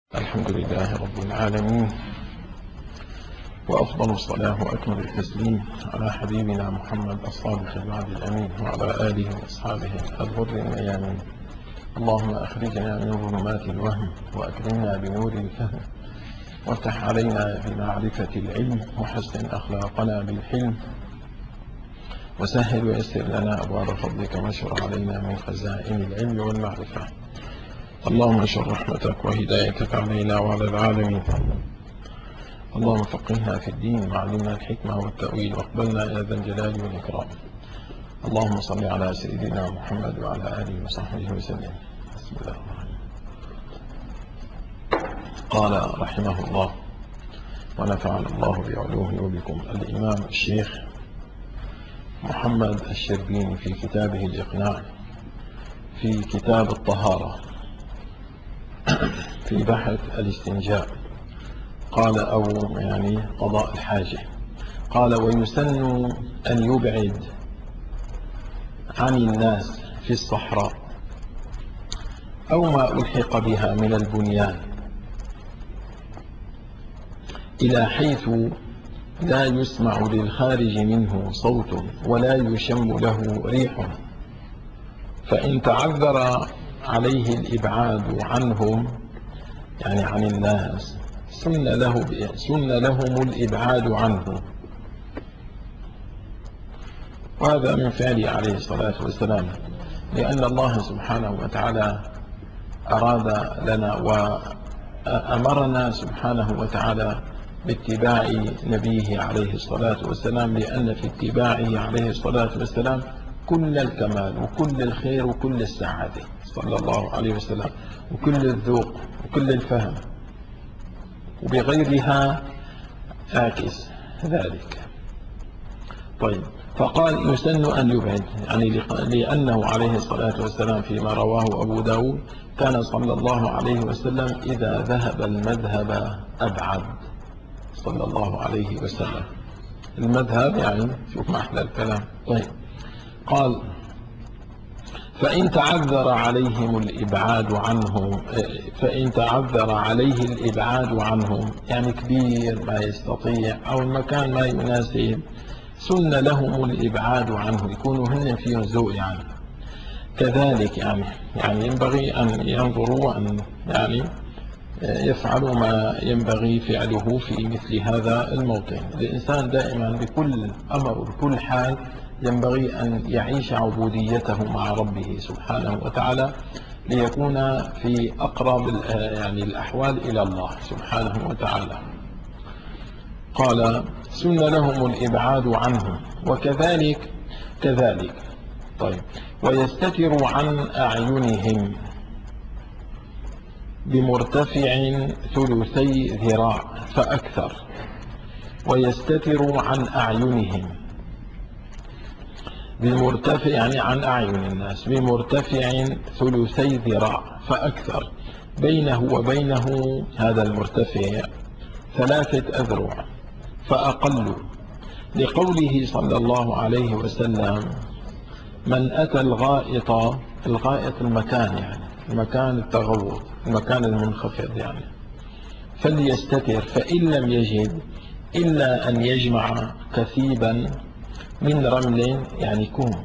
الحمد لله رب العالمين، وأفضل الصلاة وأكمل التسليم على حبيبنا محمد الصادق الوعد الأمين وعلى آله وأصحابه الغر الميامين. اللهم أخرجنا من ظلمات الوهم وأكرمنا بنور الفهم، وافتح علينا بمعرفة العلم، وحسن أخلاقنا بالحلم، وسهل ويسر لنا أبواب فضلك، واشر علينا من خزائن العلم والمعرفة. اللهم انشر رحمتك وهدايتك علينا وعلى العالمين. اللهم فقهنا في الدين وعلمنا الحكمة والتأويل، واقبلنا يا ذا الجلال والإكرام. اللهم صل على سيدنا محمد وعلى آله وصحبه وسلم. بسم الله الرحمن الرحيم. قال رحمه الله ونفعنا الله بعلومه وبكم الإمام الشيخ محمد الشربيني في كتابه الإقناع في كتاب الطهارة في بحث الاستنجاء، قال أو قضاء الحاجة، قال: ويسن أن يبعد عن الناس في الصحراء أو ما ألحق بها من البنيان إلى حيث لا يسمع للخارج منه صوت ولا يشم له ريح، فإن تعذر عليه الإبعاد عنهم عن الناس سن لهم الإبعاد عنه. وهذا من فعله عليه الصلاة والسلام، لأن الله سبحانه وتعالى أراد لنا وأمرنا سبحانه وتعالى باتباع نبيه عليه الصلاة والسلام، لأن في اتباعه عليه الصلاة والسلام كل الكمال وكل الخير وكل السعادة صلى الله عليه وسلم، وكل الذوق وكل الفهم، وبغيرها عاكس ذلك. طيب، فقال يسن أن يبعد، لأنه عليه الصلاة والسلام فيما رواه أبو داود كان صلى الله عليه وسلم إذا ذهب المذهب أبعد صلى الله عليه وسلم. المذهب شوف محلى الكلام. طيب، قال: فإن تعذر عليه الإبعاد عنهم كبير ما يستطيع أو المكان ما يناسب، سن لهم الإبعاد عنه، يكونوا هن فيهم ذوق. كذلك ينبغي أن ينظروا وأن يفعلوا ما ينبغي فعله في مثل هذا الموطن. الإنسان دائما بكل أمر وبكل حال ينبغي أن يعيش عبوديته مع ربه سبحانه وتعالى، ليكون في أقرب الأحوال إلى الله سبحانه وتعالى. قال: سن لهم الإبعاد عنه، وكذلك طيب، ويستتر عن أعينهم بمرتفع ثلثي ذراع فأكثر. ويستتر عن أعينهم بمرتفع عن أعين الناس بمرتفع ثلثي ذراع فأكثر، بينه وبينه هذا المرتفع 3 أذرع فأقل، لقوله صلى الله عليه وسلم: من أتى الغائط المكان المكان التغوط، المكان المنخفض فليستتر، فإن لم يجد إلا أن يجمع كثيبا من رمل كوم،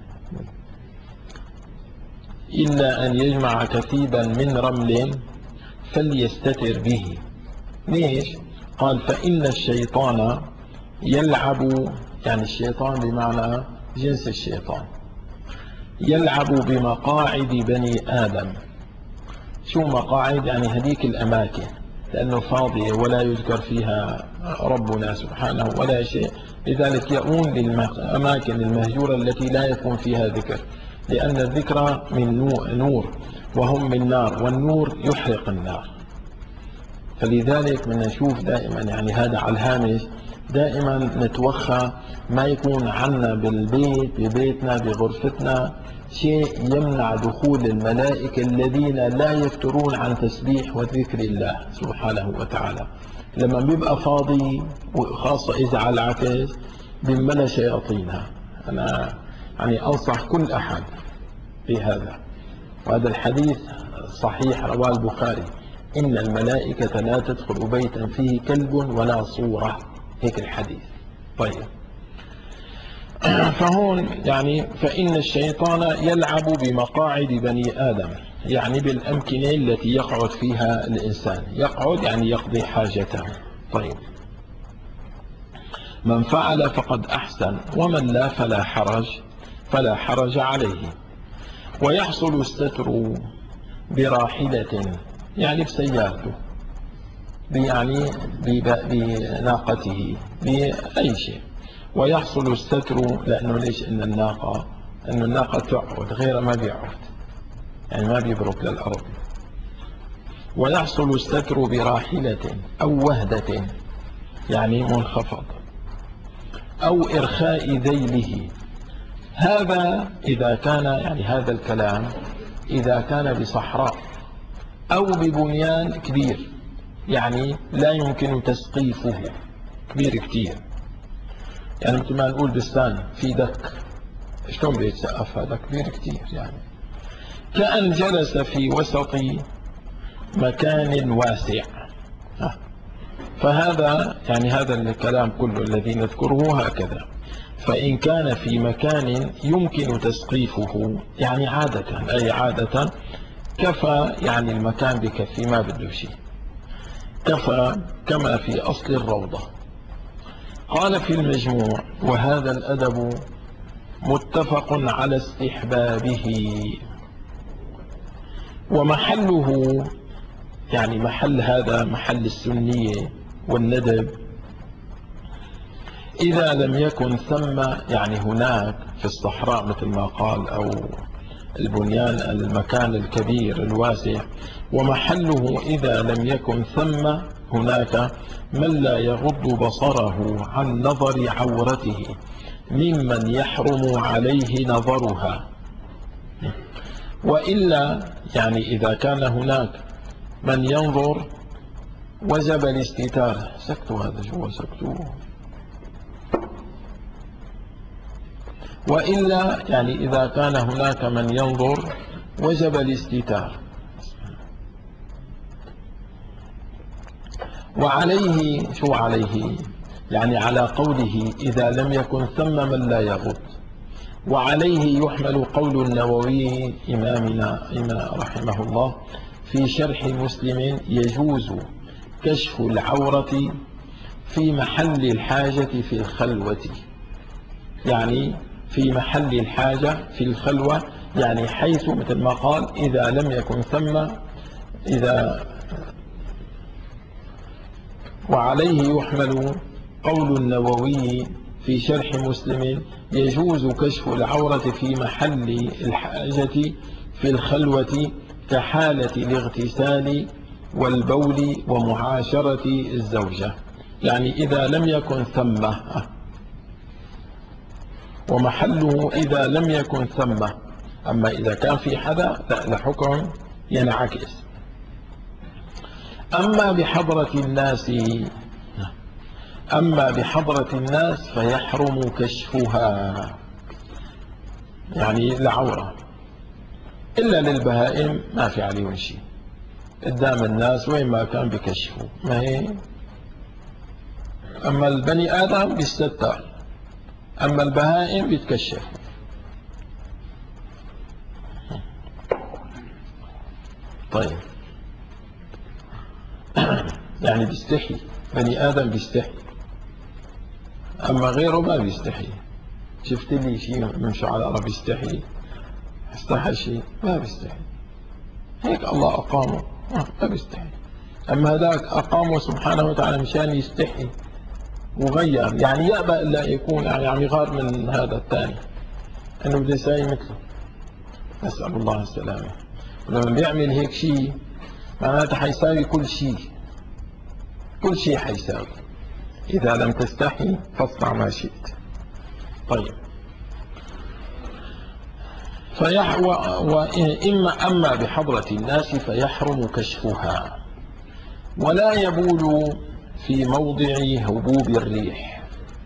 إلا أن يجمع كثيبا من رمل فليستتر به. ليش؟ قال: فإن الشيطان يلعب، الشيطان بمعنى جنس الشيطان، يلعب بمقاعد بني آدم. شو مقاعد؟ هذيك الأماكن، لأنه فاضية ولا يذكر فيها ربنا سبحانه ولا شيء، لذلك يؤون للأماكن المهجورة التي لا يكون فيها ذكر، لأن الذكر من نور وهم من نار، والنور يحرق النار. فلذلك من نشوف دائما هذا على الهامش، دائما نتوخى ما يكون عنا بالبيت، ببيتنا، بغرفتنا، شيء يمنع دخول الملائكة الذين لا يفترون عن تسبيح وذكر الله سبحانه وتعالى. لما بيبقى فاضي، وخاصة إذا على العكس، بملا شياطينها. أنا أنصح كل أحد بهذا، وهذا الحديث صحيح رواه البخاري، إن الملائكة لا تدخل بيتا فيه كلب ولا صورة، هيك الحديث. طيب، فهون يعني فإن الشيطان يلعب بمقاعد بني آدم، يعني بالأمكنة التي يقعد فيها الإنسان، يقعد يعني يقضي حاجته. طيب، من فعل فقد أحسن، ومن لا فلا حرج عليه. ويحصل الستر براحلة، يعني بسيارته، يعني بناقته، بأي شيء. ويحصل الستر لأنه ليش؟ إن الناقة تقعد، غير ما بيقعد، يعني ما بيبرك للأرض. ويحصل الستر براحلة أو وهدة، يعني منخفض، أو إرخاء ذيله. هذا إذا كان، يعني هذا الكلام إذا كان بصحراء أو ببنيان كبير، يعني لا يمكن تسقيفه، كبير كتير. يعني مثل ما نقول بستان في دك، شلون بيتسقف؟ هذا كبير كتير. يعني كأن جلس في وسط مكان واسع. فهذا يعني هذا الكلام كله الذي نذكره هكذا. فإن كان في مكان يمكن تسقيفه، يعني عادة كفى، يعني المكان بكفي، ما بده شيء، كفى كما في أصل الروضة. قال في المجموع: وهذا الأدب متفق على استحبابه. ومحله، يعني محل هذا محل السنية والندب، إذا لم يكن ثم، يعني هناك في الصحراء مثل ما قال، أو البنيان، المكان الكبير الواسع. ومحله إذا لم يكن ثم هناك من لا يغض بصره عن نظر عورته ممن يحرم عليه نظرها. وإلا، يعني إذا كان هناك من ينظر وجب الاستتار. سكتوا هذا شو سكتوا. وإلا، يعني إذا كان هناك من ينظر وجب الاستتار. وعليه، شو عليه؟ يعني على قوله إذا لم يكن ثم من لا يغض. وعليه يحمل قول النووي إمامنا رحمه الله في شرح مسلم: يجوز كشف العورة في محل الحاجة في الخلوة. يعني في محل الحاجة في الخلوة، يعني حيث مثل ما قال إذا لم يكن ثم. وعليه يحمل قول النووي في شرح مسلم: يجوز كشف العورة في محل الحاجة في الخلوة كحالة الاغتسال والبول ومعاشرة الزوجة. يعني إذا لم يكن ثم، ومحله إذا لم يكن ثم. أما إذا كان في حدا لحكم ينعكس. أما بحضرة الناس فيحرم كشفها، يعني العورة، إلا للبهائم ما في عليهم شيء، قدام الناس وين ما كان بكشفوا، ما هي. أما البني آدم بيستتر، أما البهائم بيتكشف. طيب، يعني بيستحي، بني آدم بيستحي، أما غيره ما بيستحي. شفت لي شيء من شعراء بيستحي؟ استحى شيء؟ ما بيستحي، هيك الله أقامه، ما بيستحي. أما هذاك أقامه سبحانه وتعالى مشان يستحي، وغير، يعني يأبى إلا يكون يعني عم يغار من هذا الثاني أنه بده يساوي مثله. نسأل الله السلامة. ولما بيعمل هيك شيء معناته حيساوي كل شيء، كل شيء حيساوي. إذا لم تستحي فاصنع ما شئت. طيب، أما بحضرة الناس فيحرم كشفها. ولا يبول في موضع هبوب الريح،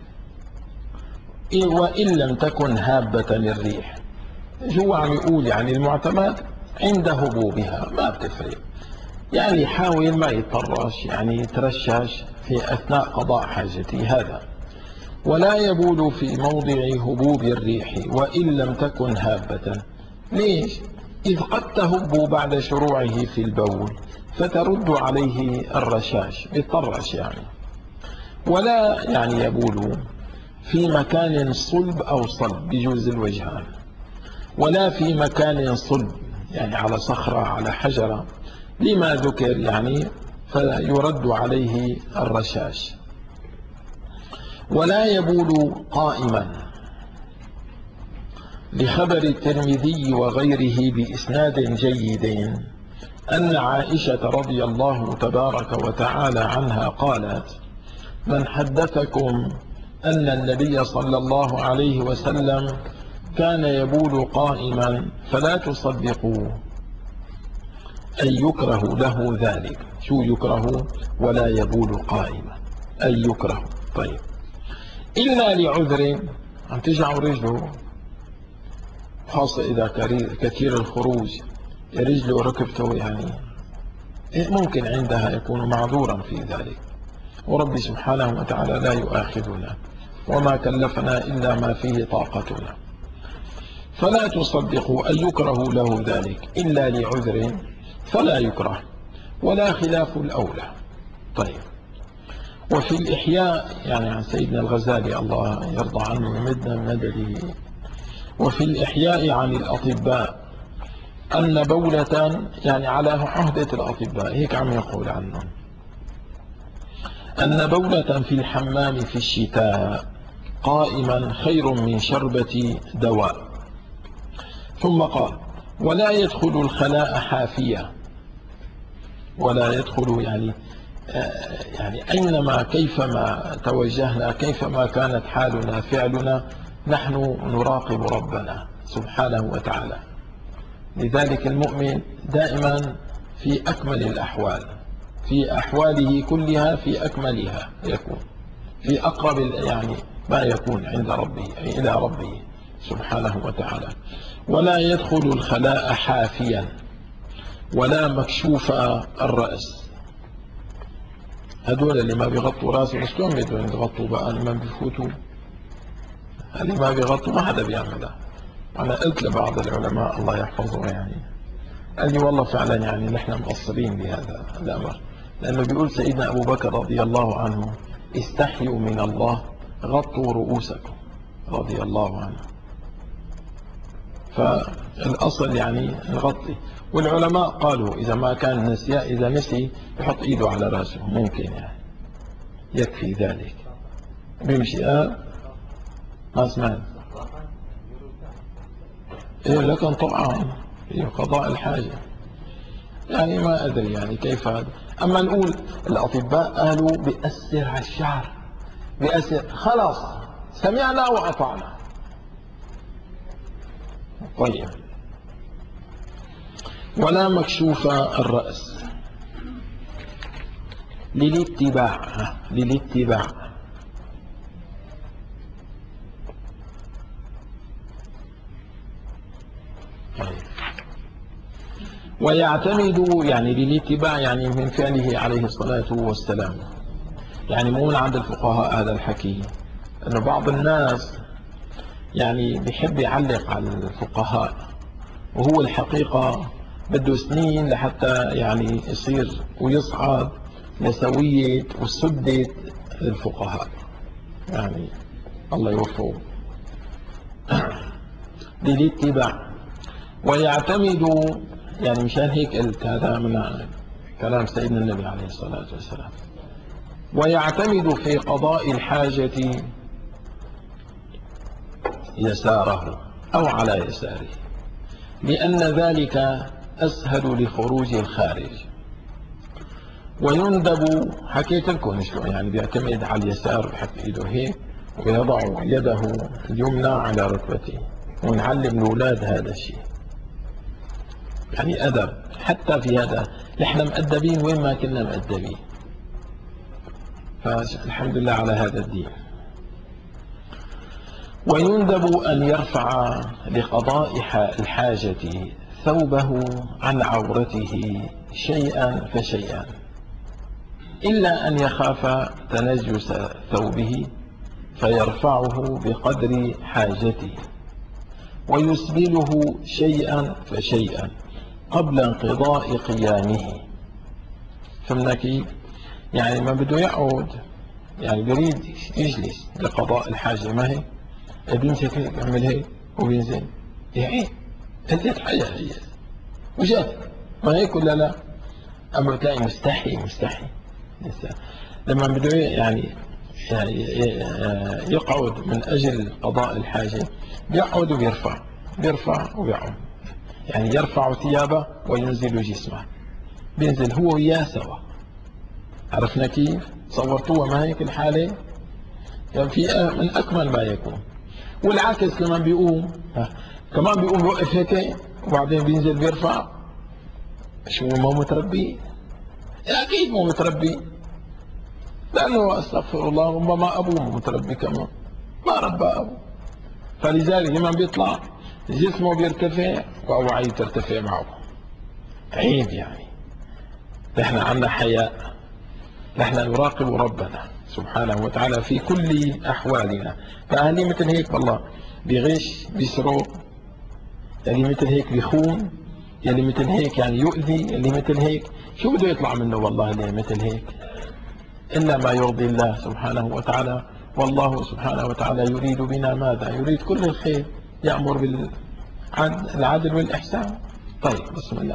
وإن لم تكن هابة الريح. شو عم يقول؟ يعني المعتمد عند هبوبها ما بتفرق، يعني حاول ما يتطرش، يعني يترشش في أثناء قضاء حاجته هذا. ولا يبول في موضع هبوب الريح وإن لم تكن هابة. ليش؟ إذ قد تهب بعد شروعه في البول فترد عليه الرشاش، يتطرش يعني. ولا يعني يبول في مكان صلب أو صلب بجوز الوجهان، ولا في مكان صلب يعني على صخرة على حجرة لما ذكر يعني فيرد عليه الرشاش. ولا يبول قائما لخبر الترمذي وغيره بإسناد جيد أن عائشة رضي الله تبارك وتعالى عنها قالت: من حدثكم أن النبي صلى الله عليه وسلم كان يبول قائما فلا تصدقوه، أي يكره له ذلك. شو يكره؟ ولا يبول قائما أي يكره. طيب، إلا لعذر، عم تجعوا رجله خاصة إذا كثير الخروج رجله وركبته يعني ممكن عندها يكون معذورا في ذلك، ورب سبحانه وتعالى لا يؤاخذنا وما كلفنا إلا ما فيه طاقتنا. فلا تصدقوا أن يكره له ذلك إلا لعذر فلا يكره، ولا خلاف الأولى. طيب، وفي الإحياء يعني عن سيدنا الغزالي الله يرضى عنه ويمدنا من مدده، وفي الإحياء عن الأطباء أن بولة يعني على عهدة الأطباء هيك عم يقول عنهم أن بولة في الحمام في الشتاء قائما خير من شربة دواء. ثم قال: ولا يدخل الخلاء حافية. ولا يدخل يعني أينما كيفما توجهنا كيفما كانت حالنا فعلنا نحن نراقب ربنا سبحانه وتعالى. لذلك المؤمن دائما في أكمل الأحوال، في أحواله كلها في أكملها يكون، في أقرب يعني ما يكون عند ربه إلى ربه سبحانه وتعالى. ولا يدخل الخلاء حافيا ولا مكشوف الرأس. هذول اللي ما بيغطوا راسه شلون بدهم يغطوا بقى لما بيفوتوا؟ اللي ما بيغطوا ما حدا بيعملها. أنا قلت لبعض العلماء الله يحفظه يعني قال لي والله فعلا يعني نحن مقصرين بهذا الأمر، لأنه بيقول سيدنا أبو بكر رضي الله عنه: استحيوا من الله غطوا رؤوسكم رضي الله عنه. فالأصل يعني نغطي. والعلماء قالوا إذا ما كان نسي، إذا نسي يحط إيده على رأسه ممكن يعني يكفي ذلك بيمشي. ما سمعت. إيه لكن طبعا في قضاء الحاجة يعني ما أدري يعني كيف هذا. أما نقول الأطباء قالوا بيأثر على الشعر، بيأثر، خلاص سمعنا وأطعنا. طيب، ولا مكشوف الرأس للاتباع. طيب، ويعتمد يعني للاتباع يعني من فعله عليه الصلاة والسلام. يعني مو من عند الفقهاء هذا الحكي، أنه بعض الناس يعني بيحب يعلق على الفقهاء، وهو الحقيقة بده سنين لحتى يعني يصير ويصعد لسوية وسدة الفقهاء، يعني الله يوفقه. للاتباع. ويعتمد يعني مشان هيك قلت هذا من كلام سيدنا النبي عليه الصلاة والسلام. ويعتمد في قضاء الحاجة يساره أو على يساره، لأن ذلك أسهل لخروج الخارج. ويندب، حكيت لكم شلون يعني بيعتمد على اليسار، بحط ايده هيك ويضع يده اليمنى على ركبته، ونعلم الأولاد هذا الشيء يعني أدب. حتى في هذا نحن مؤدبين وين ما كنا مؤدبين، فالحمد لله على هذا الدين. ويندب أن يرفع لقضاء الحاجة ثوبه عن عورته شيئا فشيئا، إلا أن يخاف تنجس ثوبه فيرفعه بقدر حاجته ويسبله شيئا فشيئا قبل انقضاء قيامه. فهمنا كيف؟ يعني ما بده يقعد، يعني بريد يجلس لقضاء الحاجة، ما هي بيمسك هيك يعمل هيك وبينزل، يعني أديت حاجة هي وجات، ما هيك ولا لا؟ أما بتلاقي مستحي لما بده يعني يقعد من أجل قضاء الحاجة، بيقعد وبيرفع، بيرفع وبيقعد، يعني يرفع ثيابه وينزل جسمه، بينزل هو وياه سوا. عرفنا كيف؟ صورتوها ما هيك الحالة؟ يعني في من أكمل ما يكون. والعكس كمان بيقوم، كمان بيقوم بوقف هيك وبعدين بينزل بيرفع. شو ما متربي؟ أكيد مو متربي، لأنه استغفر الله ربما أبوه متربي كمان ما ربى أبوه، فلذلك لما بيطلع جسمه بيرتفع وأوعيه ترتفع معه. عيب يعني. نحن عنا حياء، نحن نراقب ربنا سبحانه وتعالى في كل أحوالنا. فأهلي مثل هيك والله بيغش بيسرق، اللي مثل هيك بيخون، اللي مثل هيك يعني يؤذي، اللي مثل هيك شو بده يطلع منه والله اللي مثل هيك؟ إلا ما يرضي الله سبحانه وتعالى. والله سبحانه وتعالى يريد بنا ماذا؟ يريد كل الخير، يأمر بالعدل والإحسان. طيب بسم الله.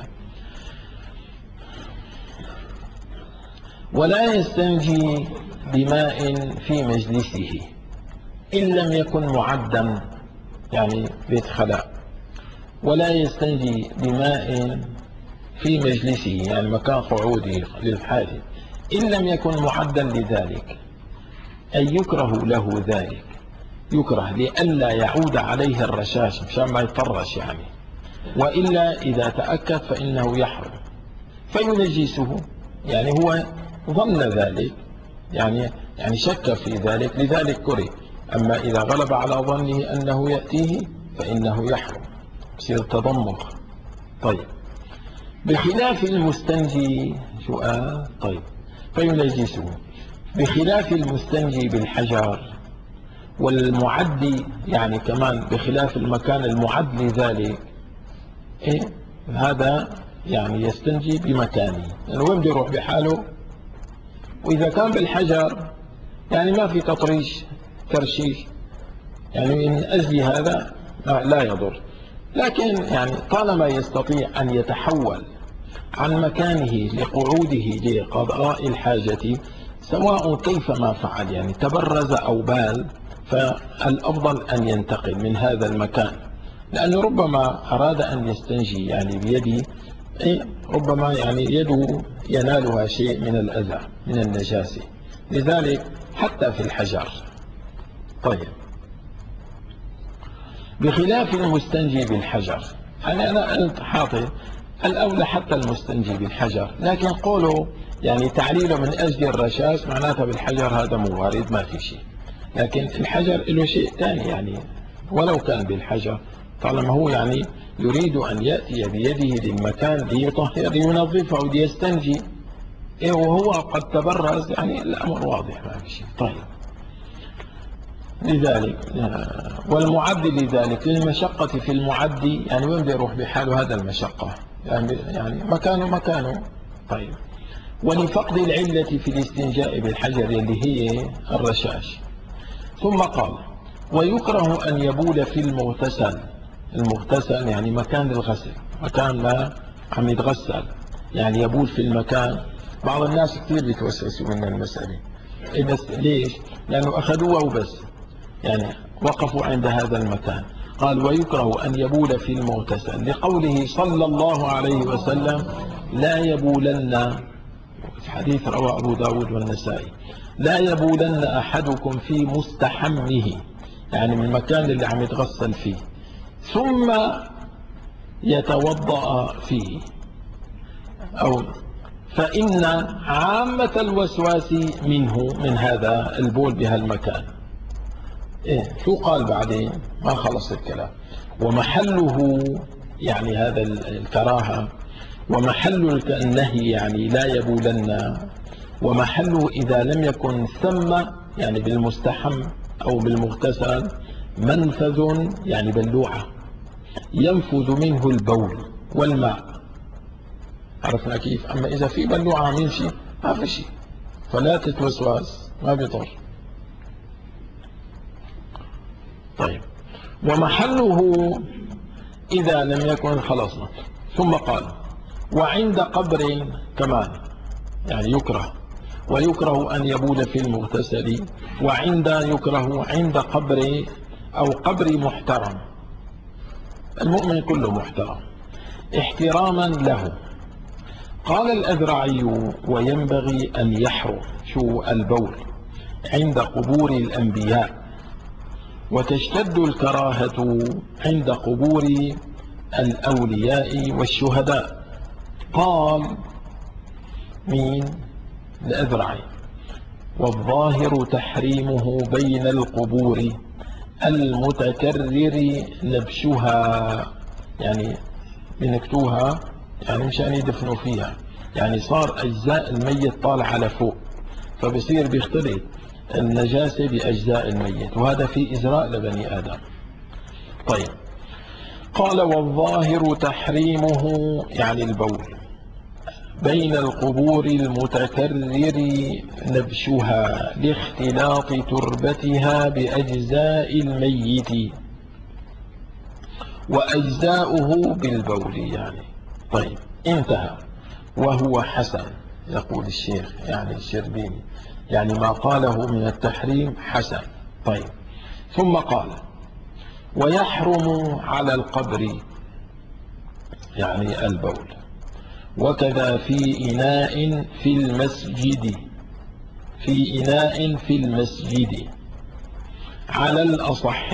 ولا يستنجي بماء في مجلسه إن لم يكن معدا، يعني بيت خلاء. ولا يستنجي بماء في مجلسه يعني مكان قعوده للحاجة إن لم يكن معدا لذلك، أي يكره له ذلك، يكره لئلا يعود عليه الرشاش مشان ما يطرش يعني، وإلا إذا تأكد فإنه يحرم فينجسه، يعني هو ظن ذلك، يعني شك في ذلك لذلك كره. أما إذا غلب على ظنه أنه يأتيه فإنه يحرم، يصير تضمخ. طيب بخلاف المستنجي سؤال، طيب فينجسه بخلاف المستنجي بالحجر والمعد، يعني كمان بخلاف المكان المعد لذلك، إيه؟ هذا يعني يستنجي بمكانه، يعني وين بده يروح بحاله. وإذا كان بالحجر يعني ما في تطريش ترشيش، يعني من أجل هذا لا يضر. لكن يعني طالما يستطيع أن يتحول عن مكانه لقعوده لقضاء الحاجة سواء كيفما فعل، يعني تبرز أو بال، فالأفضل أن ينتقل من هذا المكان، لأنه ربما أراد أن يستنجي يعني بيده، ربما يعني يده ينالها شيء من الأذى من النجاسة، لذلك حتى في الحجر. طيب بخلاف المستنجي بالحجر، أنا قلت حاطط الأولى حتى المستنجي بالحجر، لكن قولوا يعني تعليله من أجل الرشاش معناته بالحجر هذا مو وارد ما في شيء، لكن الحجر له شيء ثاني، يعني ولو كان بالحجر طالما هو يعني يريد أن يأتي بيده للمكان ليطهر لينظفه ليستنجي، وهو قد تبرز، يعني الأمر واضح ما في شيء. طيب لذلك والمعد لذلك للمشقة في المعد، يعني وين بده يروح بحاله هذا المشقة، يعني مكانه. طيب ولفقد العلة في الاستنجاء بالحجر اللي هي الرشاش. ثم قال ويكره أن يبول في المغتسل. المغتسل يعني مكان الغسل، مكان ما عم يتغسل، يعني يبول في المكان. بعض الناس كثير بيتوسوسوا من المسألة، بس ليش؟ لأنه أخذوه وبس، يعني وقفوا عند هذا المكان. قال ويكره أن يبول في المغتسل لقوله صلى الله عليه وسلم لا يبولن، في حديث رواه أبو داود والنسائي، لا يبولن أحدكم في مستحمه، يعني من المكان اللي عم يتغسل فيه ثم يتوضأ فيه، أو فإن عامة الوسواس منه من هذا البول بهالمكان. شو قال بعدين؟ ما خلص الكلام. ومحله يعني هذا الكراهة، ومحل النهي يعني لا يبولن، ومحله إذا لم يكن ثم يعني بالمستحم أو بالمغتسل منفذ يعني بلوعة ينفذ منه البول والماء. عرفنا كيف؟ أما إذا في بلوعة من شيء ما في شيء، فلا تتوسواس، ما بيضر. طيب، ومحله إذا لم يكن خلصنا. ثم قال وعند قبر كمان يعني يكره، ويكره أن يبول في المغتسل، يكره عند قبر أو قبر محترم. المؤمن كله محترم احتراما له. قال الأذرعي وينبغي أن يحرم شو البول عند قبور الأنبياء، وتشتد الكراهة عند قبور الأولياء والشهداء. قال مين؟ الأذرعي والظاهر تحريمه بين القبور المتكرر نبشها، يعني بنكتوها يعني مشان يدفنوا فيها، يعني صار أجزاء الميت طالعة لفوق، فبصير بيختلط النجاسة بأجزاء الميت، وهذا في إزراء لبني آدم. طيب، قال والظاهر تحريمه يعني البول بين القبور المتكرر نبشها لاختلاط تربتها بأجزاء الميت وأجزاؤه بالبول يعني. طيب، انتهى. وهو حسن، يقول الشيخ يعني الشربيني، يعني ما قاله من التحريم حسن. طيب، ثم قال ويحرم على القبر يعني البول، وكذا في إناء في المسجد، في إناء في المسجد على الأصح.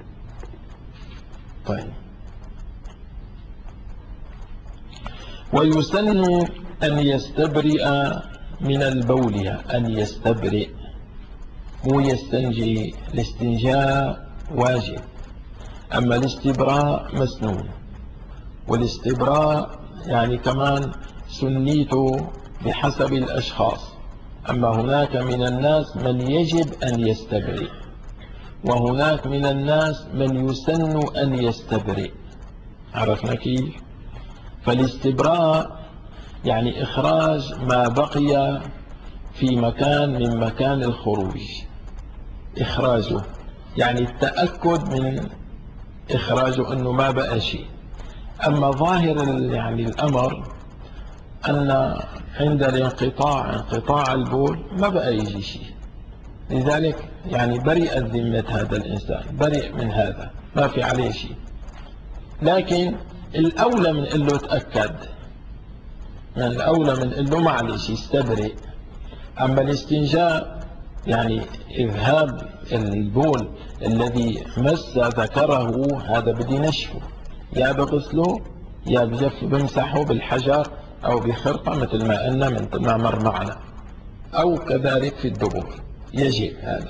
طيب، ويسن أن يستبرئ من البول، أن يستبرئ مو يستنجي، الاستنجاء واجب، أما الاستبراء مسنون. والاستبراء يعني كمان سنيته بحسب الأشخاص، أما هناك من الناس من يجب أن يستبرئ، وهناك من الناس من يسن أن يستبرئ. عرفنا كيف؟ فالاستبراء يعني إخراج ما بقي في مكان من مكان الخروج، إخراجه يعني التأكد من إخراجه أنه ما بقى شيء. أما ظاهر يعني الأمر أن عند انقطاع البول ما بقى يجي شيء، لذلك يعني برئت ذمة هذا الإنسان، برئ من هذا، ما في عليه شيء. لكن الأولى من قال له تأكد، يعني الأولى من قال له معلش يستبرئ. أما الاستنجاء يعني إذهاب البول الذي مس ذكره، هذا بدي نشفه، يا بغسله يا بمسحه بالحجر أو بخرقة مثل ما قلنا مثل ما مر معنا، أو كذلك في الدبر يجب هذا.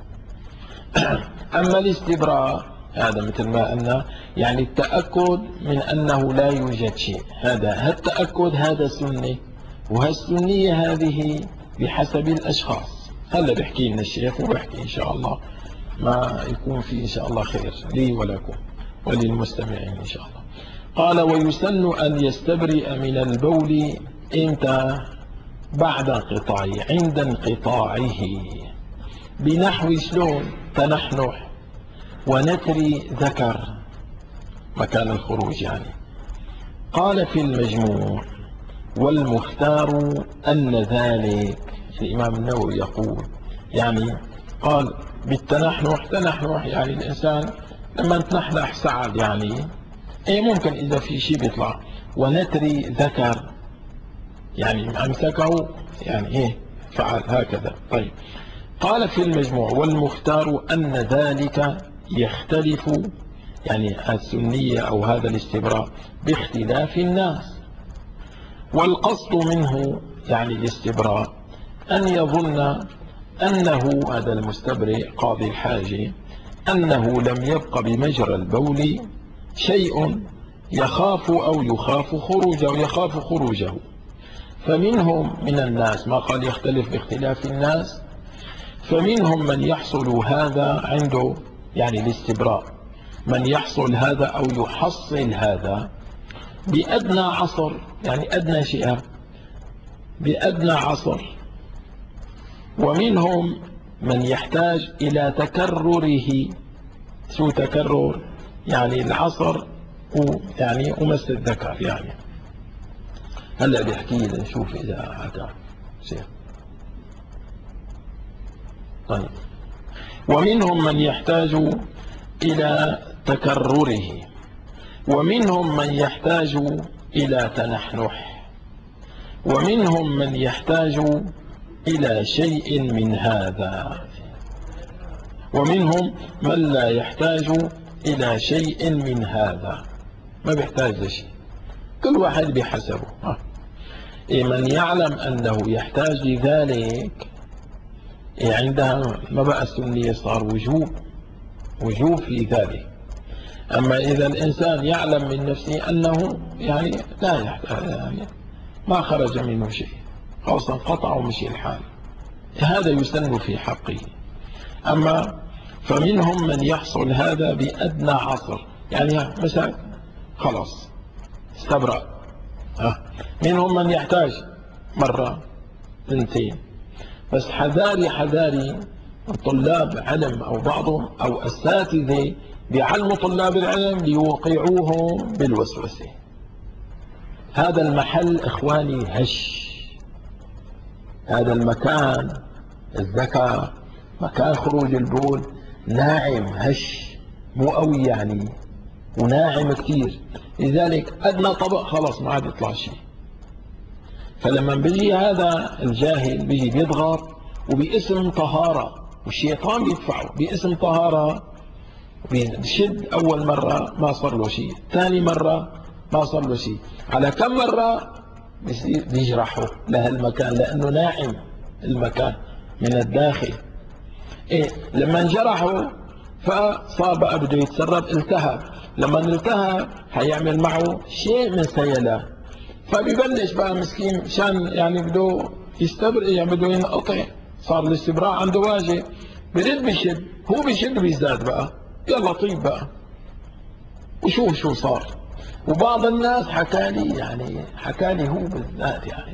أما الاستبراء هذا مثل ما قلنا يعني التأكد من أنه لا يوجد شيء، هذا التأكد هذا سنة، وهالسنية هذه بحسب الأشخاص. هلا بحكي لنا الشيخ وبحكي إن شاء الله ما يكون في إن شاء الله خير لي ولكم وللمستمعين إن شاء الله. قال ويسن أن يستبرئ من البول إمتى؟ بعد انقطاعه، عند انقطاعه، بنحو شلون؟ تنحنح ونتري ذكر مكان الخروج يعني. قال في المجموع والمختار أن ذلك، الإمام النووي يقول يعني قال بالتنحنح، تنحنح يعني الإنسان لما تنحنح سعد يعني ايه ممكن إذا في شيء بيطلع. ونتري ذكر يعني أمسكه يعني ايه فعل هكذا. طيب، قال في المجموع والمختار أن ذلك يختلف يعني السنية أو هذا الاستبراء باختلاف الناس، والقصد منه يعني الاستبراء أن يظن أنه هذا المستبرئ قاضي الحاجة أنه لم يبق بمجرى البول شيء يخاف أو يخاف خروجه، يخاف خروجه. فمنهم من الناس، ما قال يختلف باختلاف الناس، فمنهم من يحصل هذا عنده يعني الاستبراء، من يحصل هذا أو يحصل هذا بأدنى عصر، يعني أدنى شيء بأدنى عصر. ومنهم من يحتاج إلى تكرره، شو تكرر؟ يعني العصر يعني ومس الذكر يعني. هلا بيحكي لي نشوف إذا حكى شيء. طيب، ومنهم من يحتاج إلى تكرره، ومنهم من يحتاج إلى تنحنح، ومنهم من يحتاج إلى شيء من هذا، ومنهم من لا يحتاج إلى شيء من هذا، ما بيحتاج لشيء، كل واحد بحسبه. من يعلم أنه يحتاج لذلك عندها ما بقى السنية، صار وجوب في ذلك. أما إذا الإنسان يعلم من نفسه أنه يعني لا يحتاج، يعني ما خرج منه شيء، خاصة قطع ومشي الحال، هذا يسن في حقه. أما فمنهم من يحصل هذا بأدنى عصر، يعني مثلا خلاص استبرأ. منهم من يحتاج مرة ثنتين، بس حذاري طلاب علم أو بعضهم أو أساتذة بيعلموا طلاب العلم ليوقعوهم بالوسوسة. هذا المحل إخواني هش، هذا المكان الذكاء، مكان خروج البول ناعم هش، مو قوي يعني، وناعم كثير، لذلك أدنى طبق خلاص ما عاد يطلع شيء. فلما بيجي هذا الجاهل بيجي بيضغط وباسم طهارة، والشيطان بيدفعه باسم طهارة، بيشد أول مرة ما صار له شيء، ثاني مرة ما صار له شيء، على كم مرة بيجرحه لهالمكان لأنه ناعم المكان من الداخل. لما انجرحه فصار بقى بده يتسرب، التهب، لما التهب هيعمل معه شيء من سيلان، فبيبلش بقى مسكين مشان يعني بده يستبرئ، يعني بده ينقطع، صار الاستبراء عنده واجب، برد بيشد، هو بيشد بيزداد بقى، يلا طيب بقى وشوف شو صار. وبعض الناس حكى لي هو بالذات يعني،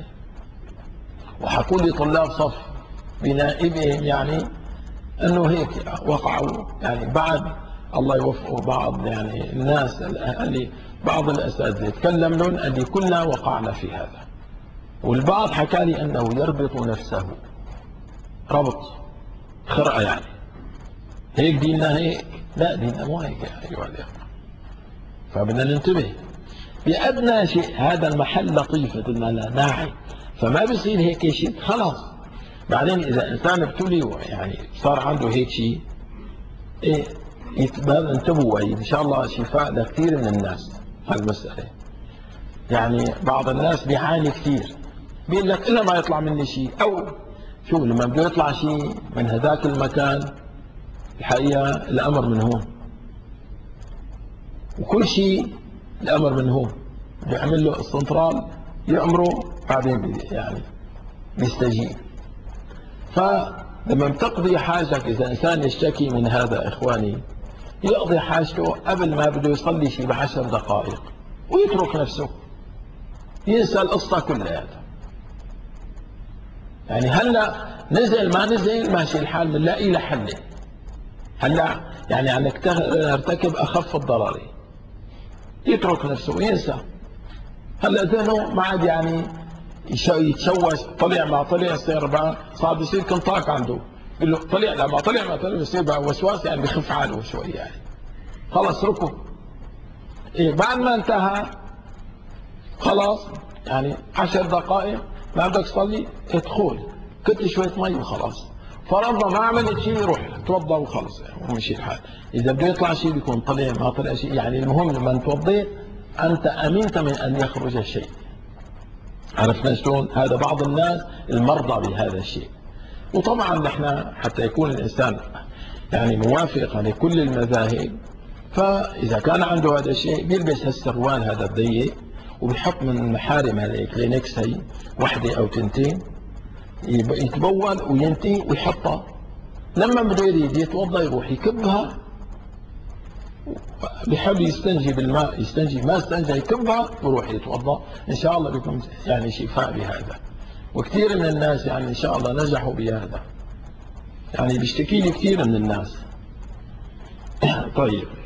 وحكوا لي طلاب صف بنائبهم يعني انه هيك وقعوا، يعني بعد الله يوفقه بعض يعني الناس اللي بعض الاساتذه تكلم لهم اللي كلنا وقعنا في هذا. والبعض حكى لي انه يربط نفسه ربط خرقه، يعني هيك ديننا هيك، لا ديننا مو هيك يا ايها الاخوه. فبدنا ننتبه بأدنى شيء. هذا المحل لطيف قلنا لا ناعم، فما بيصير هيك شيء خلاص. بعدين إذا إنسان ابتلي يعني صار عنده هيك شيء، انتبهوا، إن شاء الله شفاء لكثير من الناس هالمسألة. يعني بعض الناس بيعاني كثير، بيقول لك إلا ما يطلع مني شيء، أو شو لما بده يطلع شيء من هذاك المكان الحقيقة الأمر من هون، وكل شيء الأمر من هون، بيعمل له السنترال يأمره، بعدين يعني بيستجيب. فلما بتقضي حاجتك، إذا إنسان يشتكي من هذا إخواني، يقضي حاجته قبل ما بده يصلي شيء ب10 دقائق، ويترك نفسه ينسى القصة كلها. يعني هلا نزل ما نزل ماشي الحال، بنلاقي له حل. هلا يعني نرتكب أخف الضرر، يترك نفسه وينسى. هلا ذهنه ما عاد يعني يتشوش، طلع ما طلع يصير بقى، صار بيصير كنطاق عنده، يقول له طلع لا ما طلع بيصير بقى وسواس، يعني بخف حاله شوي يعني، خلص ركض. بعد ما انتهى خلاص يعني 10 دقائق ما بدك تصلي، ادخل كت شويه مي وخلاص، فرضنا ما عملت شيء روح توضى وخلص يعني ومشي الحال. اذا بده يطلع شيء بيكون طلع، ما طلع شيء يعني المهم لما توضيت انت امنت من ان يخرج شيء. عرفنا شلون؟ هذا بعض الناس المرضى بهذا الشيء. وطبعا نحن حتى يكون الانسان يعني موافق لكل المذاهب، فإذا كان عنده هذا الشيء بيلبس هالسروال هذا الضيق وبيحط من المحارم هذه كلينكس هي واحدة أو تنتين، يتبول وينتهي ويحطها. لما بده يريد يتوضا يروح يكبها، بحب يستنجي بالماء يستنجي، ما استنجى يكبها ويروح يتوضا. إن شاء الله بيكون يعني شفاء بهذا. وكثير من الناس يعني إن شاء الله نجحوا بهذا، يعني بيشتكي لي كثير من الناس. طيب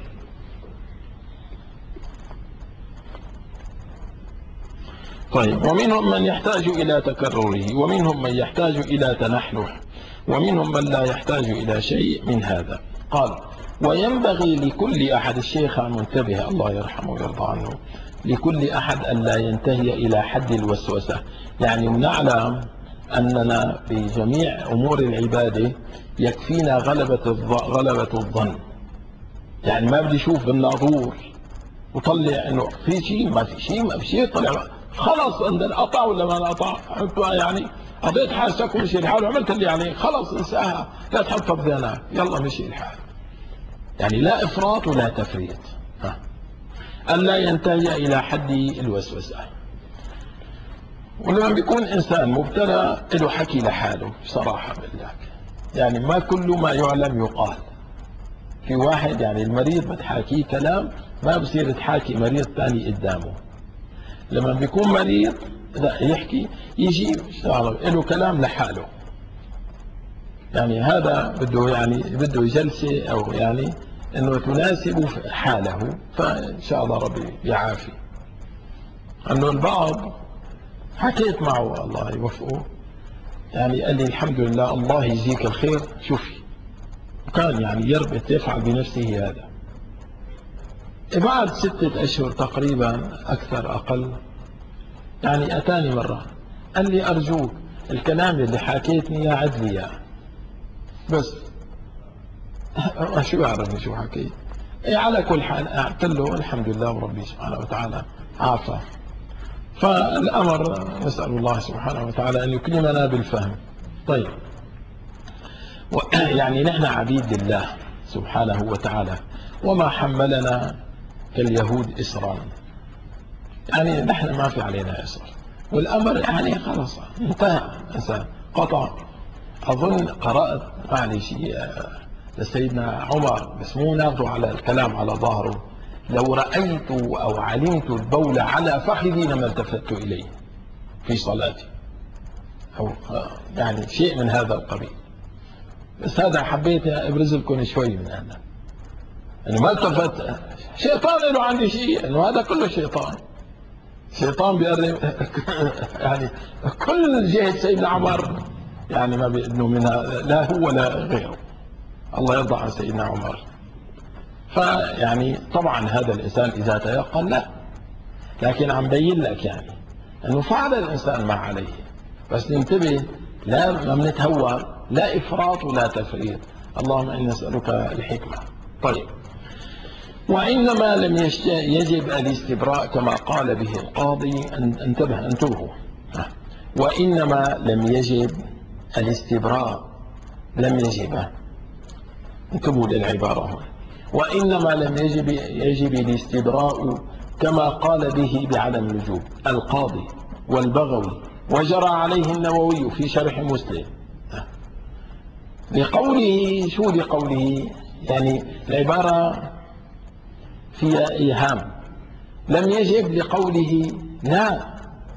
ومنهم من يحتاج إلى تكرره، ومنهم من يحتاج إلى تنحنح، ومنهم من لا يحتاج إلى شيء من هذا. قال: وينبغي لكل أحد، الشيخ منتبه الله يرحمه ويرضى عنه، لكل أحد أن لا ينتهي إلى حد الوسوسة. يعني نعلم أننا في جميع أمور العبادة يكفينا غلبة الظن. يعني ما بدي أشوف بالناظور وطلع إنه في شيء، ما في شيء، ما في شيء، طلع خلاص عندنا قطع ولا ما قطع، يعني قضيت حاجتك ومشي الحال وعملت اللي عليه، خلاص انساها، لا تحطها بذهنك، يلا مشي الحال. يعني لا إفراط ولا تفريط. ألا ينتهي إلى حد الوسوسة. ولما بيكون إنسان مبتلى له حكي لحاله بصراحة بالله، يعني ما كل ما يعلم يقال. في واحد يعني المريض بتحاكيه كلام ما بصير تحاكي مريض ثاني قدامه. لما بيكون مريض لا يحكي، يجي له كلام لحاله، يعني هذا بده يعني بده جلسة أو يعني أنه تناسب حاله، فإن شاء الله ربي يعافي. أنه البعض حكيت معه الله يوفقه، يعني قال لي الحمد لله الله يجزيك الخير، شوفي كان يعني يربط يفعل بنفسه هذا. بعد 6 أشهر تقريبا أكثر أقل، يعني أتاني مرة قال لي أرجوك الكلام اللي حكيتني يا عد لي إياه بس. شو أعرفني شو حكيت؟ على كل حال قلت له الحمد لله وربي سبحانه وتعالى عافى. فالأمر نسأل الله سبحانه وتعالى أن يكرمنا بالفهم. طيب يعني نحن عبيد لله سبحانه وتعالى، وما حملنا كاليهود إسرا، يعني نحن ما في علينا إسر، والأمر يعني خلاص انتهى، قطع. أظن قرأت معلش لسيدنا عمر، بس مو ناخذه على الكلام على ظهره: لو رأيت أو علمت البول على فخذي لما التفت إليه في صلاتي، أو يعني شيء من هذا القبيل. بس هذا حبيت أبرز لكم شوي من هذا، أنه ما التفت. شيطان له عندي شيء، أنه هذا كله شيطان بيقرب يعني كل جهة سيدنا عمر، يعني ما بيأذنوا منها لا هو ولا غيره. الله يرضى عن سيدنا عمر. فيعني طبعا هذا الإنسان إذا تيقن لا، لكن عم بين لك يعني أنه فعل الإنسان ما عليه، بس ننتبه، لا ما بنتهور، لا إفراط ولا تفريط. اللهم إنا نسألك الحكمة. طيب وإنما لم يجب الاستبراء كما قال به القاضي، انتبهوا، وإنما لم يجب الاستبراء، لم يجب، انتبهوا للعبارة هنا، وإنما لم يجب الاستبراء كما قال به بعدم الوجوب القاضي والبغوي، وجرى عليه النووي في شرح مسلم. لقوله، شو لقوله؟ يعني العبارة فيها إيهام. لم يجب لقوله لا،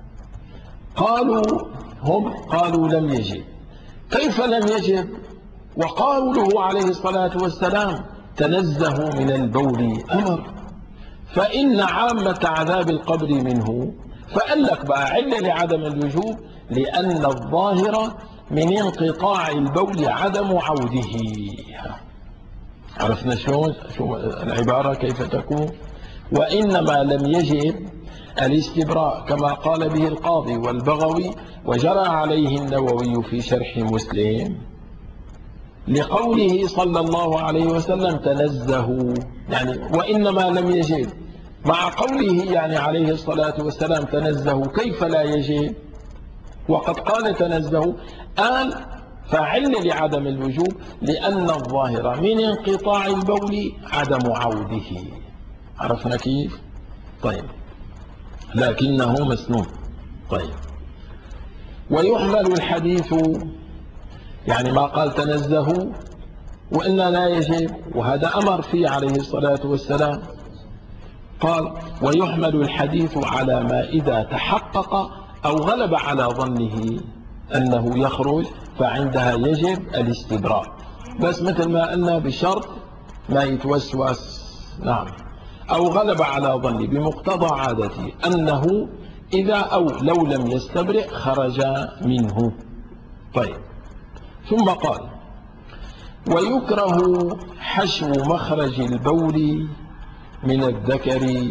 قالوا لم يجب. كيف لم يجب وقوله عليه الصلاة والسلام تنزه من البول أمر؟ فإن عامة عذاب القبر منه. فقال لك بقى علة لعدم الوجوب لأن الظاهر من انقطاع البول عدم عوده. عرفنا شلون شو العبارة كيف تكون؟ وإنما لم يجب الاستبراء كما قال به القاضي والبغوي، وجرى عليه النووي في شرح مسلم، لقوله صلى الله عليه وسلم تنزهوا، يعني وإنما لم يجب مع قوله يعني عليه الصلاة والسلام تنزهوا، كيف لا يجب وقد قال تنزهوا؟ قال فعل لعدم الوجوب لأن الظاهر من انقطاع البول عدم عوده. عرفنا كيف؟ طيب، لكنه مسنون. طيب، ويحمل الحديث، يعني ما قال تنزهوا وإلا لا يجب، وهذا أمر فيه عليه الصلاة والسلام. قال ويحمل الحديث على ما إذا تحقق أو غلب على ظنه أنه يخرج فعندها يجب الاستبراء، بس مثل ما قلنا بشرط ما يتوسوس. نعم. أو غلب على ظنه بمقتضى عادته أنه إذا أو لو لم يستبرئ خرج منه. طيب، ثم قال ويكره حشو مخرج البول من الذكر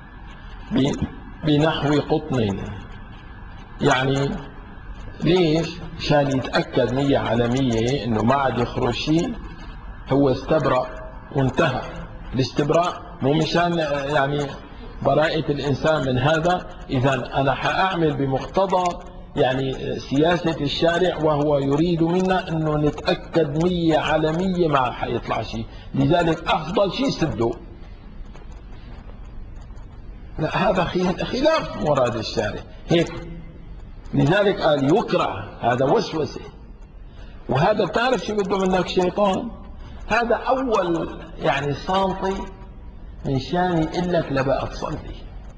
بنحو قطن. يعني ليش؟ عشان يتأكد 100% انه ما عاد يخرج شيء، هو استبرأ وانتهى. الاستبراء مو مشان يعني براءة الإنسان من هذا. إذا أنا حأعمل بمقتضى يعني سياسة الشارع، وهو يريد منا أنه نتأكد 100% ما حيطلع شيء، لذلك أفضل شيء سده. لا، هذا خلاف مراد الشارع هيك. لذلك قال يكره، هذا وسوسة. وهذا بتعرف شو بده منك شيطان؟ هذا أول يعني سانطي مشان يقول لك لا بقى تصلي،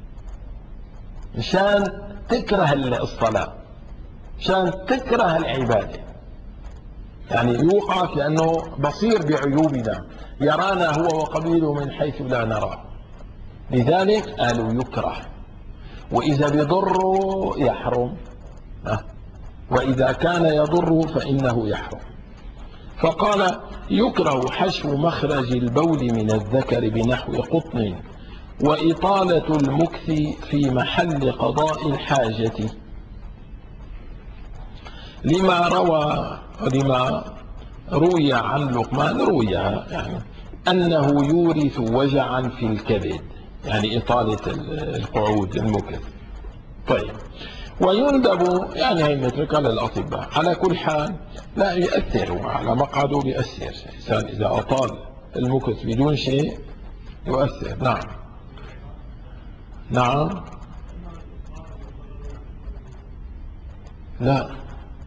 مشان تكره الصلاة، مشان تكره العبادة. يعني يوقعك لأنه بصير بعيوبنا، يرانا هو وقبيله من حيث لا نراه. لذلك قالوا يكره، وإذا بيضر يحرم، وإذا كان يضر فإنه يحرم. فقال يكره حشو مخرج البول من الذكر بنحو قطن وإطالة المكث في محل قضاء الحاجة لما روي عن لقمان، يعني أنه يورث وجعا في الكبد، يعني إطالة القعود المكث. طيب، ويندب، يعني هي نتركها للأطباء. على كل حال لا يؤثر على مقعده، بيأثر الإنسان إذا أطال المكث بدون شيء يؤثر. نعم. نعم. لا،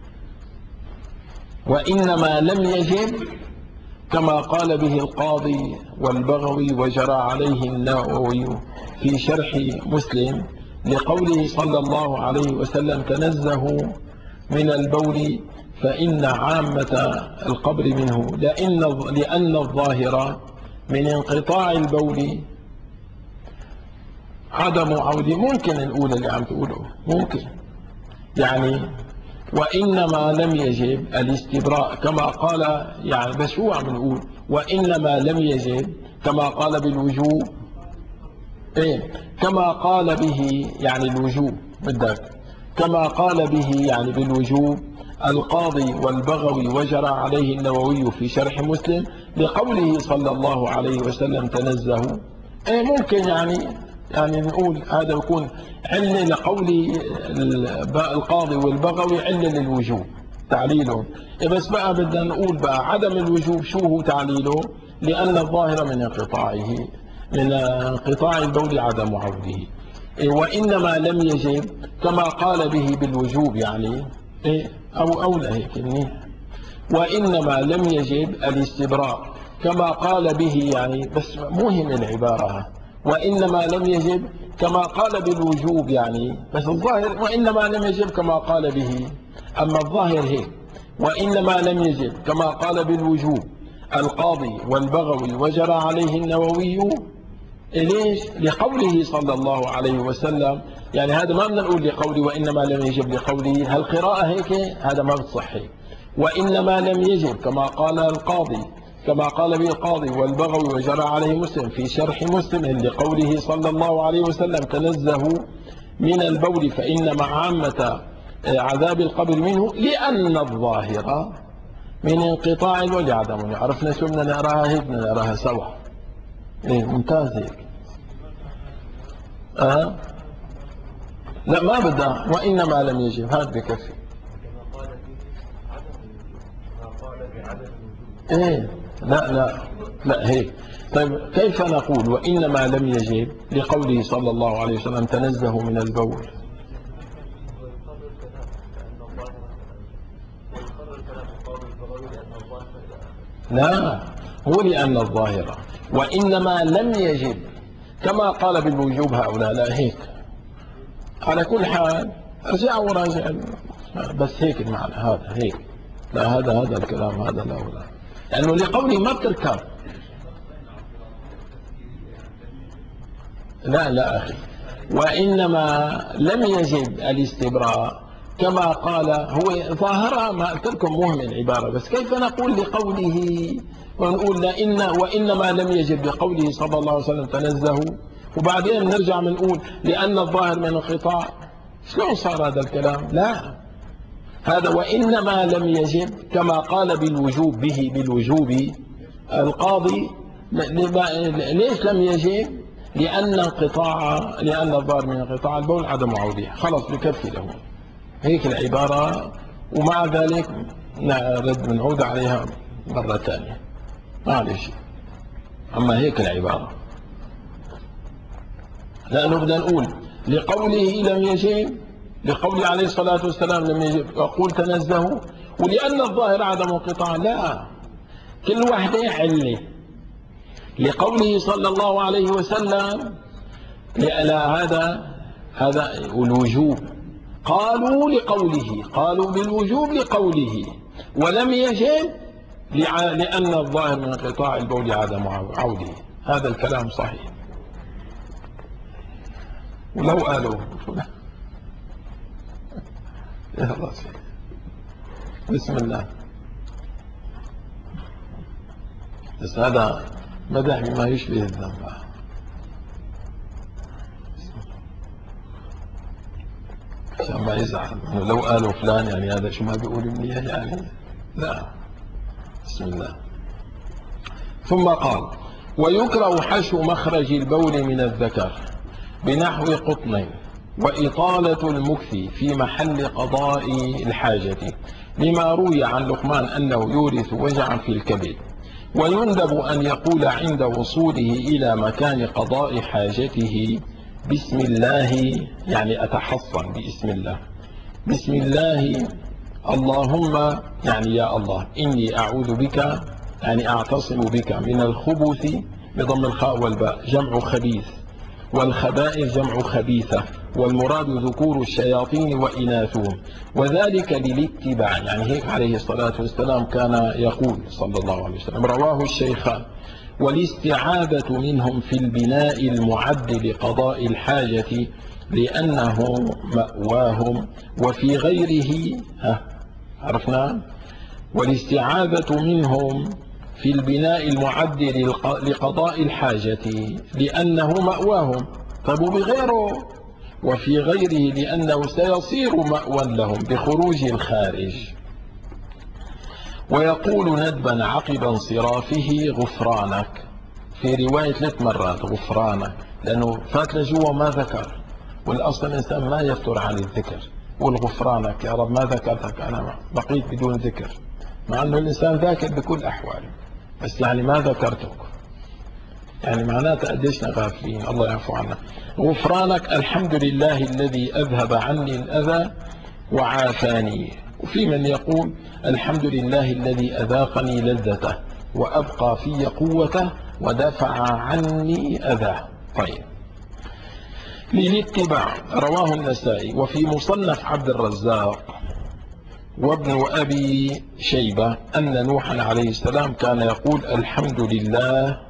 وإنما لم يجب كما قال به القاضي والبغوي وجرى عليه النووي في شرح مسلم لقوله صلى الله عليه وسلم تنزهوا من البول فإن عامة القبر منه، لأن الظاهر من انقطاع البول عدم عودة. ممكن نقول اللي عم تقوله، ممكن يعني وإنما لم يجب الاستبراء كما قال، يعني بس شو عم نقول؟ وإنما لم يجب كما قال بالوجوب، إيه كما قال به يعني الوجوب بدك، كما قال به يعني بالوجوب القاضي والبغوي وجرى عليه النووي في شرح مسلم لقوله صلى الله عليه وسلم تنزهوا. إيه ممكن يعني نقول هذا يكون علة لقول القاضي والبغوي، علة للوجوب تعليله. إيه بس بقى بدنا نقول بقى عدم الوجوب شو هو تعليله؟ لأن الظاهر من انقطاع البول عدم عوده. إيه وإنما لم يجب كما قال به بالوجوب، يعني إيه أو أولى هيك منيح. وإنما لم يجب الاستبراء كما قال به، يعني بس مهم العبارة. وإنما لم يجب كما قال بالوجوب، يعني بس الظاهر وإنما لم يجب كما قال به. أما الظاهر هيك وإنما لم يجب كما قال بالوجوب القاضي والبغوي وجرى عليه النووي. ليش؟ لقوله صلى الله عليه وسلم. يعني هذا ما بدنا نقول لقوله وإنما لم يجب لقوله، هالقراءة هيك هذا ما بتصحي. وإنما لم يجب كما قال القاضي، كما قال به القاضي والبغوي وجرى عليه مسلم في شرح مسلم لقوله صلى الله عليه وسلم تنزهوا من البول فإن مع عامة عذاب القبر منه، لأن الظاهر من انقطاع البول عدم. عرفنا شو بدنا نقراها هيك، بدنا نقراها سوا. إيه ممتاز هيك. لا ما بدها وإنما لم يجب، هذا بكفي. إيه لا لا لا هيك. طيب كيف نقول وإنما لم يجب لقوله صلى الله عليه وسلم تنزه من البول؟ لا، هو لأن الظاهرة وإنما لم يجب كما قال بالوجوب هؤلاء، لا هيك. على كل حال ارجع وراجع، بس هيك المعنى هذا هيك. لا هذا الكلام هذا لا ولا، لأنه لقوله ما بتركب. لا أخي، وإنما لم يجب الاستبراء كما قال. هو ظاهرها ما قلت لكم مهم العبارة، بس كيف نقول لقوله ونقول وإنما لم يجب لقوله صلى الله عليه وسلم تنزهوا، وبعدين نرجع بنقول لأن الظاهر من انقطاع؟ شلون صار هذا الكلام؟ لا، هذا وإنما لم يجب كما قال بالوجوب القاضي. ليش لم يجب؟ لأن الظاهر من انقطاع البول عدم عودية، خلص بكفي له هيك العبارة. ومع ذلك نعود عليها مرة ثانية معلش. أما هيك العبارة، لأنه بدنا نقول لقوله لم يجب، لقوله عليه الصلاة والسلام لم يجب أقول تنزهوا، ولأن الظاهر عدم انقطاع. لا، كل واحدة علة. لقوله صلى الله عليه وسلم لا، هذا الوجوب، قالوا بالوجوب لقوله، ولم يجب لأن الظاهر من انقطاع البول عدم عوده. هذا الكلام صحيح. ولو قالوا يلا بسم الله، بس هذا مدح بما يشبه الذنب. عشان ما يزعل لو قالوا فلان يعني هذا شو ما بيقول منيح يعني. لا، بسم الله. ثم قال ويكره حشو مخرج البول من الذكر بنحو قطن وإطالة المكث في محل قضاء الحاجة، لما روي عن لقمان أنه يورث وجعا في الكبد. ويندب أن يقول عند وصوله إلى مكان قضاء حاجته بسم الله، يعني أتحصن باسم الله، بسم الله اللهم، يعني يا الله إني أعوذ بك، يعني أعتصم بك من الخبث بضم الخاء والباء جمع خبيث، والخبائث جمع خبيثة، والمراد ذكور الشياطين وإناثهم، وذلك للاتباع، يعني هيك عليه الصلاة والسلام كان يقول صلى الله عليه وسلم. رواه الشيخان. والاستعاذة منهم في البناء المعد لقضاء الحاجة لأنه مأواهم، وفي غيره عرفنا. والاستعاذة منهم في البناء المعد لقضاء الحاجة لأنه مأواهم، طب بغيره وفي غيره لأنه سيصير مأوى لهم بخروج الخارج. ويقول ندبا عقب انصرافه غفرانك، في رواية 3 مرات غفرانك، لأنه فات لجوا ما ذكر، والأصل الإنسان ما يفتر عن الذكر. والغفرانك يا رب ما ذكرتك، أنا بقيت بدون ذكر، مع أنه الإنسان ذاكر بكل أحواله، بس يعني ما ذكرتك، يعني معناته قديش غافلين، الله يعفو عنا. غفرانك الحمد لله الذي أذهب عني الأذى وعافاني. وفي من يقول الحمد لله الذي أذاقني لذته وأبقى في قوته ودفع عني أذاه. طيب، للاتباع. رواه النسائي. وفي مصنف عبد الرزاق وابن أبي شيبة أن نوحا عليه السلام كان يقول الحمد لله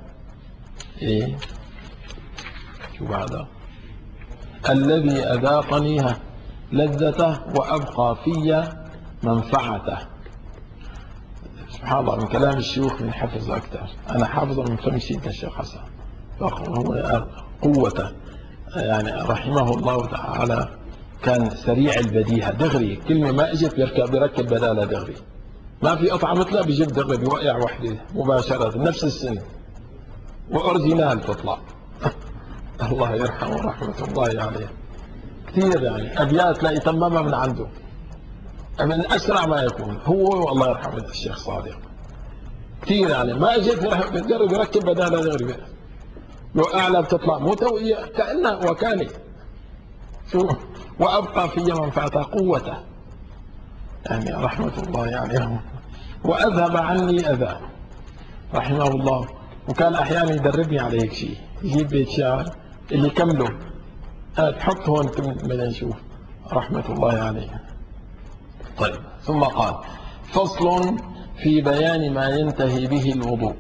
شو بعده الذي أذاقني لذته وأبقى في منفعته. سبحان الله، من كلام الشيوخ من حفظ أكثر. أنا حافظه من فم سيدنا الشيخ حسن، هو قوته، يعني رحمه الله تعالى كان سريع البديهة، دغري كلمة ما اجت بيركب بدالها دغري، ما في قطعة مثلها بيجيب دغري بيوقع وحدة مباشرة نفس السن وأورجينال تطلع. الله يرحمه رحمة الله عليه. كثير يعني أبيات لا يتممها من عنده من أسرع ما يكون، هو والله يرحمه الشيخ صادق. كثير يعني. ما اجيت راح بجرب يركب بدال غير لو اعلى بتطلع موته كانه وكالي شو. وابقى في منفعته قوته يعني رحمه الله يعني. واذهب عني اذى رحمه الله. وكان احيانا يدربني على هيك شيء، يجيب بيت شعر اللي كمله تحط هون بدنا نشوف رحمه الله عليه. طيب ثم قال: فصل في بيان ما ينتهي به الوضوء.